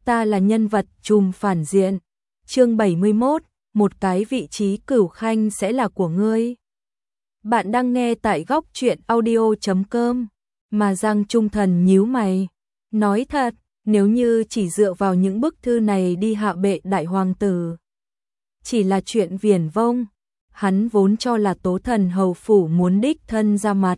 ta là nhân vật trùm phản diện. Chương 71, một cái vị trí Cửu Khanh sẽ là của ngươi. Bạn đang nghe tại góc truyện audio.com. Mà Giang Trung Thần nhíu mày, nói thật, nếu như chỉ dựa vào những bức thư này đi hạ bệ đại hoàng tử, chỉ là chuyện viển vông. Hắn vốn cho là Tố Thần hầu phủ muốn đích thân ra mặt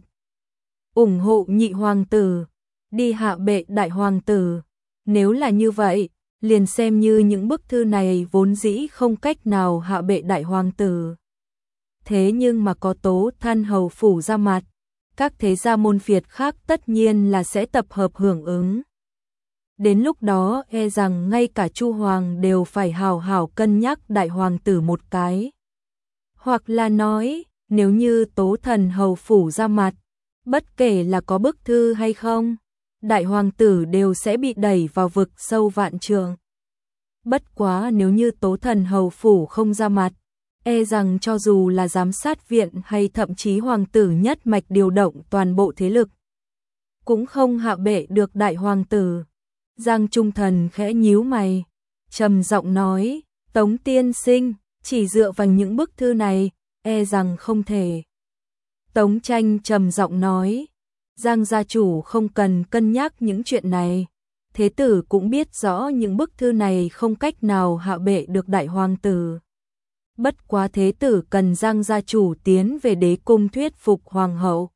ủng hộ nhị hoàng tử, đi hạ bệ đại hoàng tử. Nếu là như vậy, liền xem như những bức thư này vốn dĩ không cách nào hạ bệ đại hoàng tử. Thế nhưng mà có Tố Thần hầu phủ ra mặt, các thế gia môn phiệt khác tất nhiên là sẽ tập hợp hưởng ứng. Đến lúc đó e rằng ngay cả Chu Hoàng đều phải hào hào cân nhắc đại hoàng tử một cái. Hoặc là nói, nếu như Tố Thần hầu phủ ra mặt, bất kể là có bức thư hay không, đại hoàng tử đều sẽ bị đẩy vào vực sâu vạn trượng. Bất quá nếu như Tố Thần hầu phủ không ra mặt, e rằng cho dù là giám sát viện hay thậm chí hoàng tử nhất mạch điều động toàn bộ thế lực, cũng không hạ bệ được đại hoàng tử. Giang Trung Thần khẽ nhíu mày, trầm giọng nói, Tống tiên sinh, chỉ dựa vào những bức thư này, e rằng không thể. Tống Tranh trầm giọng nói, Giang gia chủ không cần cân nhắc những chuyện này. Thế tử cũng biết rõ những bức thư này không cách nào hạ bệ được đại hoàng tử. Bất quá thế tử cần Giang gia chủ tiến về đế cung thuyết phục hoàng hậu,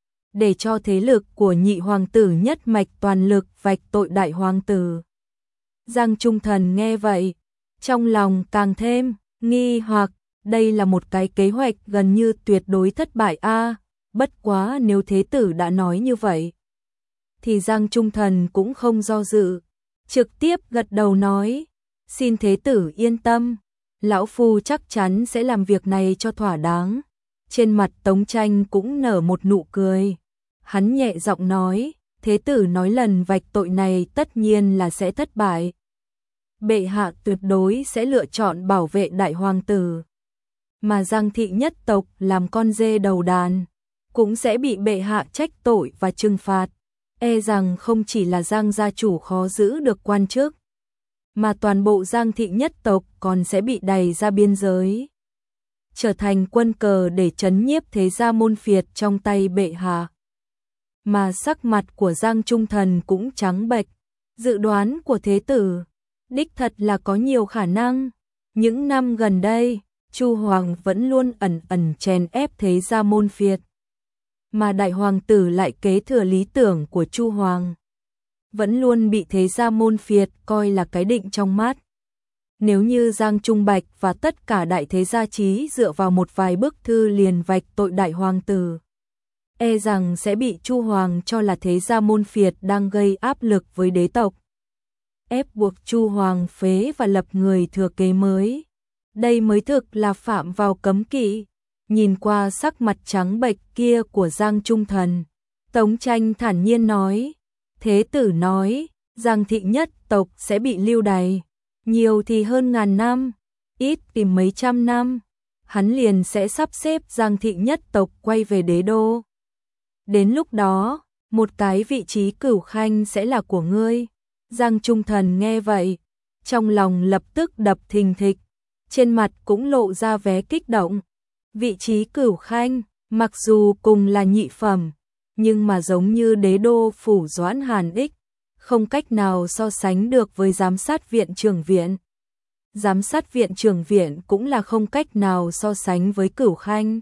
để cho thế lực của nhị hoàng tử nhất mạch toàn lực vạch tội đại hoàng tử. Giang Trung Thần nghe vậy, trong lòng càng thêm nghi hoặc, đây là một cái kế hoạch gần như tuyệt đối thất bại a. Bất quá nếu thế tử đã nói như vậy, thì Giang Trung Thần cũng không do dự, trực tiếp gật đầu nói, xin thế tử yên tâm, lão phu chắc chắn sẽ làm việc này cho thỏa đáng. Trên mặt Tống Tranh cũng nở một nụ cười, hắn nhẹ giọng nói, thế tử nói lần vạch tội này tất nhiên là sẽ thất bại. Bệ hạ tuyệt đối sẽ lựa chọn bảo vệ đại hoàng tử, mà Giang thị nhất tộc làm con dê đầu đàn, cũng sẽ bị bệ hạ trách tội và trừng phạt. E rằng không chỉ là Giang gia chủ khó giữ được quan chức, mà toàn bộ Giang thị nhất tộc còn sẽ bị đày ra biên giới, trở thành quân cờ để trấn nhiếp thế gia môn phiệt trong tay bệ hạ. Mà sắc mặt của Giang Trung Thần cũng trắng bệch, dự đoán của thế tử đích thật là có nhiều khả năng. Những năm gần đây, Chu Hoàng vẫn luôn ẩn ẩn chèn ép thế gia môn phiệt, mà đại hoàng tử lại kế thừa lý tưởng của Chu Hoàng, vẫn luôn bị thế gia môn phiệt coi là cái định trong mắt. Nếu như Giang Trung Bạch và tất cả đại thế gia chí dựa vào một vài bức thư liền vạch tội đại hoàng tử, e rằng sẽ bị Chu Hoàng cho là thế gia môn phiệt đang gây áp lực với đế tộc, ép buộc Chu Hoàng phế và lập người thừa kế mới. Đây mới thực là phạm vào cấm kỵ. Nhìn qua sắc mặt trắng bệch kia của Giang Trung Thần, Tống Tranh thản nhiên nói, thế tử nói, Giang thị nhất tộc sẽ bị lưu đày, nhiều thì hơn ngàn năm, ít thì mấy trăm năm, hắn liền sẽ sắp xếp Giang thị nhất tộc quay về đế đô. Đến lúc đó, một cái vị trí Cửu Khanh sẽ là của ngươi. Giang Trung Thần nghe vậy, trong lòng lập tức đập thình thịch, trên mặt cũng lộ ra vẻ kích động. Vị trí Cửu Khanh, mặc dù cùng là nhị phẩm, nhưng mà giống như đế đô phủ Doãn Hàn Ích, không cách nào so sánh được với giám sát viện trưởng viện. Giám sát viện trưởng viện cũng là không cách nào so sánh với Cửu Khanh.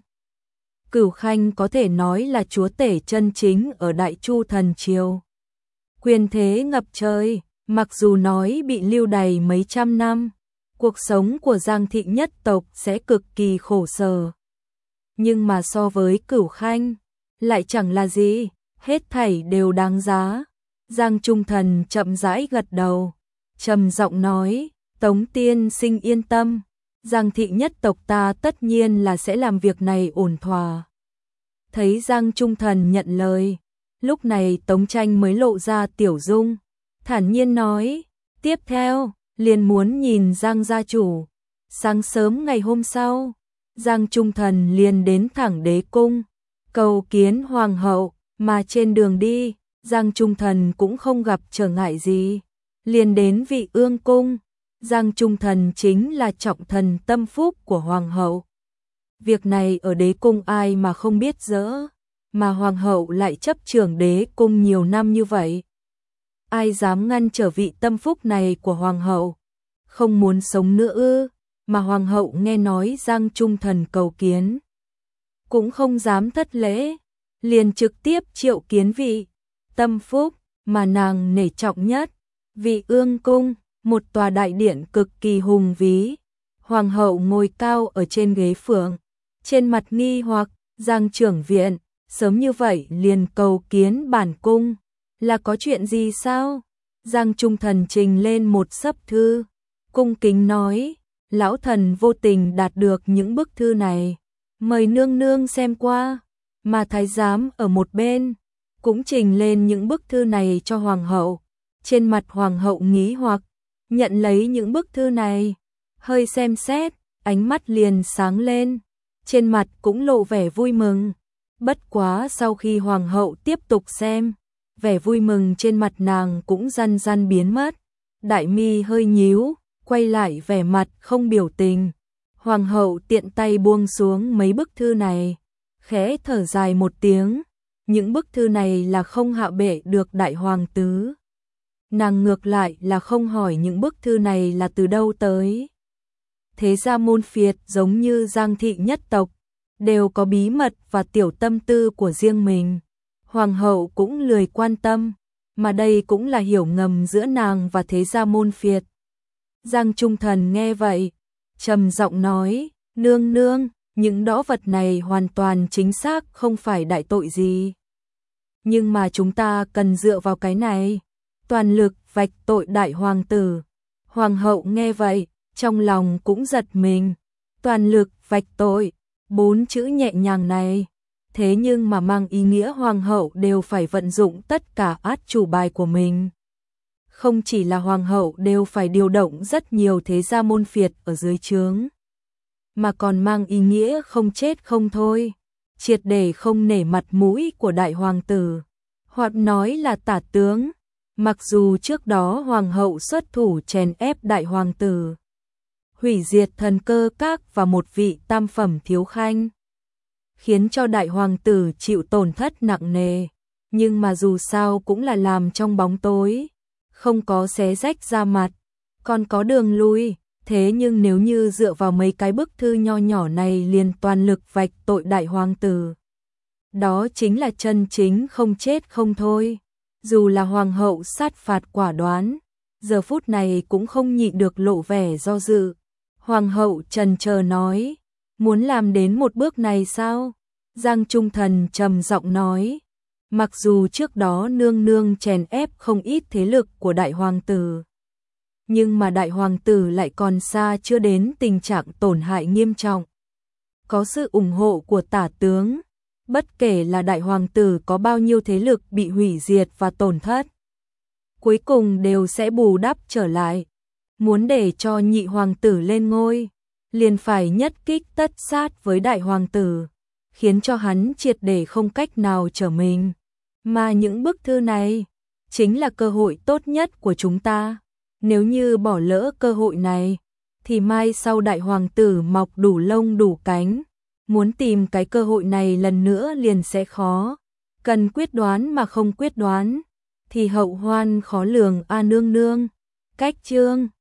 Cửu Khanh có thể nói là chúa tể chân chính ở Đại Chu thần triều, quyền thế ngập trời. Mặc dù nói bị lưu đày mấy trăm năm, cuộc sống của Giang thị nhất tộc sẽ cực kỳ khổ sở, nhưng mà so với Cửu Khanh, lại chẳng là gì, hết thảy đều đáng giá. Giang Trung Thần chậm rãi gật đầu, trầm giọng nói, Tống tiên sinh yên tâm, Giang thị nhất tộc ta tất nhiên là sẽ làm việc này ổn thỏa. Thấy Giang Trung Thần nhận lời, lúc này Tống Tranh mới lộ ra tiểu dung, thản nhiên nói, tiếp theo, liền muốn nhìn Giang gia chủ. Sáng sớm ngày hôm sau, Giang Trung Thần liền đến thẳng đế cung, cầu kiến hoàng hậu, mà trên đường đi, Giang Trung Thần cũng không gặp trở ngại gì. liền đến vị ương cung. Giang Trung Thần chính là trọng thần tâm phúc của hoàng hậu. Việc này ở đế cung ai mà không biết dỡ, mà hoàng hậu lại chấp trưởng đế cung nhiều năm như vậy. Ai dám ngăn trở vị tâm phúc này của hoàng hậu? Không muốn sống nữa ư? Mà hoàng hậu nghe nói Giang Trung Thần cầu kiến, cũng không dám thất lễ, liền trực tiếp triệu kiến vị tâm phúc mà nàng nể trọng nhất, vị ương cung, một tòa đại điện cực kỳ hùng vĩ. Hoàng hậu ngồi cao ở trên ghế phượng, trên mặt nghi hoặc, Giang trưởng viện, sớm như vậy liền cầu kiến bản cung, là có chuyện gì sao? Giang Trung Thần trình lên một xấp thư, cung kính nói, lão thần vô tình đạt được những bức thư này, mời nương nương xem qua. Mà thái giám ở một bên cũng trình lên những bức thư này cho hoàng hậu. Trên mặt hoàng hậu nghi hoặc, nhận lấy những bức thư này, hơi xem xét, ánh mắt liền sáng lên, trên mặt cũng lộ vẻ vui mừng. Bất quá sau khi hoàng hậu tiếp tục xem, vẻ vui mừng trên mặt nàng cũng dần dần biến mất, đại mi hơi nhíu, quay lại vẻ mặt không biểu tình. Hoàng hậu tiện tay buông xuống mấy bức thư này, khẽ thở dài một tiếng, những bức thư này là không hạ bệ được đại hoàng tứ. Nàng ngược lại là không hỏi những bức thư này là từ đâu tới. Thế gia môn phiệt giống như Giang thị nhất tộc, đều có bí mật và tiểu tâm tư của riêng mình. Hoàng hậu cũng lười quan tâm, mà đây cũng là hiểu ngầm giữa nàng và thế gia môn phiệt. Giang Trung Thần nghe vậy, trầm giọng nói, nương nương, những đõ vật này hoàn toàn chính xác không phải đại tội gì. Nhưng mà chúng ta cần dựa vào cái này, toàn lực vạch tội đại hoàng tử. Hoàng hậu nghe vậy, trong lòng cũng giật mình, toàn lực vạch tội, 4 chữ nhẹ nhàng này. Thế nhưng mà mang ý nghĩa hoàng hậu đều phải vận dụng tất cả át chủ bài của mình. Không chỉ là hoàng hậu đều phải điều động rất nhiều thế gia môn phiệt ở dưới trướng, mà còn mang ý nghĩa không chết không thôi, triệt để không nể mặt mũi của đại hoàng tử, hoặc nói là tả tướng. Mặc dù trước đó hoàng hậu xuất thủ chèn ép đại hoàng tử, hủy diệt thần cơ các và một vị tam phẩm thiếu khanh, khiến cho đại hoàng tử chịu tổn thất nặng nề, nhưng mà dù sao cũng là làm trong bóng tối, không có xé rách da mặt, còn có đường lui. Thế nhưng nếu như dựa vào mấy cái bức thư nho nhỏ này liền toàn lực vạch tội đại hoàng tử, đó chính là chân chính không chết không thôi. Dù là hoàng hậu sát phạt quả đoán, giờ phút này cũng không nhịn được lộ vẻ do dự. Hoàng hậu chần chờ nói, muốn làm đến một bước này sao? Giang Trung Thần trầm giọng nói, mặc dù trước đó nương nương chèn ép không ít thế lực của đại hoàng tử, nhưng mà đại hoàng tử lại còn xa chưa đến tình trạng tổn hại nghiêm trọng. Có sự ủng hộ của tả tướng, bất kể là đại hoàng tử có bao nhiêu thế lực bị hủy diệt và tổn thất, cuối cùng đều sẽ bù đắp trở lại. Muốn để cho nhị hoàng tử lên ngôi, liền phải nhất kích tất sát với đại hoàng tử, khiến cho hắn triệt để không cách nào trở mình. Mà những bức thư này chính là cơ hội tốt nhất của chúng ta. Nếu như bỏ lỡ cơ hội này, thì mai sau đại hoàng tử mọc đủ lông đủ cánh, muốn tìm cái cơ hội này lần nữa liền sẽ khó. Cần quyết đoán mà không quyết đoán, thì hậu hoan khó lường a nương nương. Cách chương